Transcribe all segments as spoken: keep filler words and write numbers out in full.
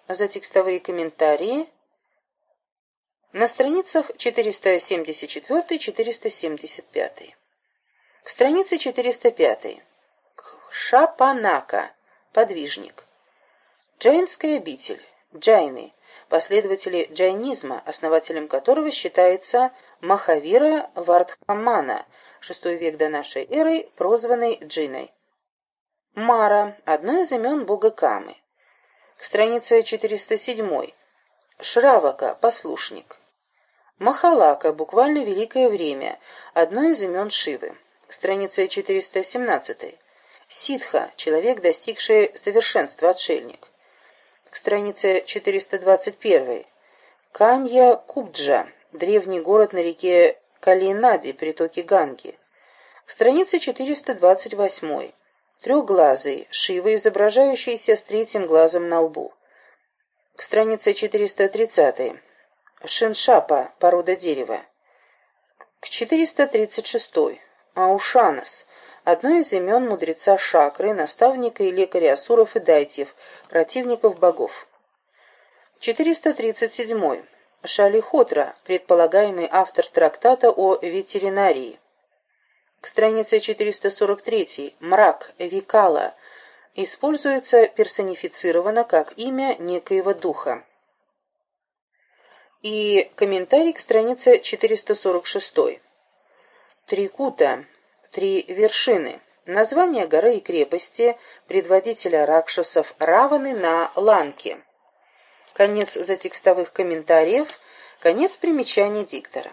за текстовые комментарии на страницах четыреста семьдесят четыре — четыреста семьдесят пять. К странице четыреста пять. Кшапанака. Подвижник. Джайнская обитель. Джайны. Последователи джайнизма, основателем которого считается Махавира Вардхамана, шестой век до нашей эры, прозванный Джиной. Мара. Одно из имен бога Камы. К странице четыреста семь. Шравака. Послушник. Махалака. Буквально великое время. Одно из имен Шивы. К странице четыреста семнадцать. Ситха. Человек, достигший совершенства, отшельник. К странице четыреста двадцать один. Канья Кубджа. Древний город на реке Калинади, притоке Ганги. К странице четыреста двадцать восемь. Трехглазый. Шива, изображающийся с третьим глазом на лбу. К странице четыреста тридцать. Шиншапа. Порода дерева. К четыреста тридцать шесть. Аушанас. Одно из имен мудреца Шакры, наставника и лекаря асуров и дайтьев, противников богов. четыреста тридцать семь. Шалихотра, предполагаемый автор трактата о ветеринарии. К странице четыреста сорок три. Мрак, Викала, используется персонифицированно как имя некоего духа. И комментарий к странице четыреста сорок шесть. Трикута. Три вершины. Название горы и крепости предводителя ракшасов Раваны на Ланке. Конец затекстовых комментариев. Конец примечаний диктора.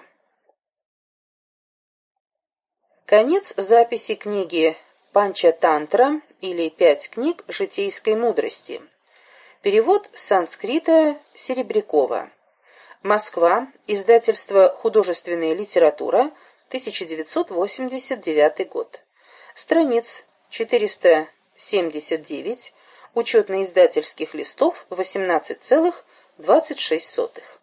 Конец записи книги Панча-тантра или «Пять книг житейской мудрости». Перевод с санскрита Серебрякова. Москва. Издательство «Художественная литература», тысяча девятьсот восемьдесят девятый год. Страниц четыреста семьдесят девять. Учетно-издательских листов восемнадцать целых двадцать шесть сотых.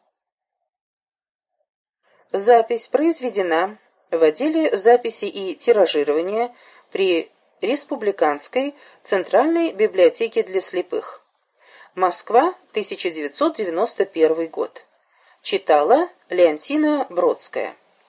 Запись произведена в отделе записи и тиражирования при Республиканской Центральной библиотеке для слепых. Москва, тысяча девятьсот девяносто первый год. Читала Леонтина Бродская.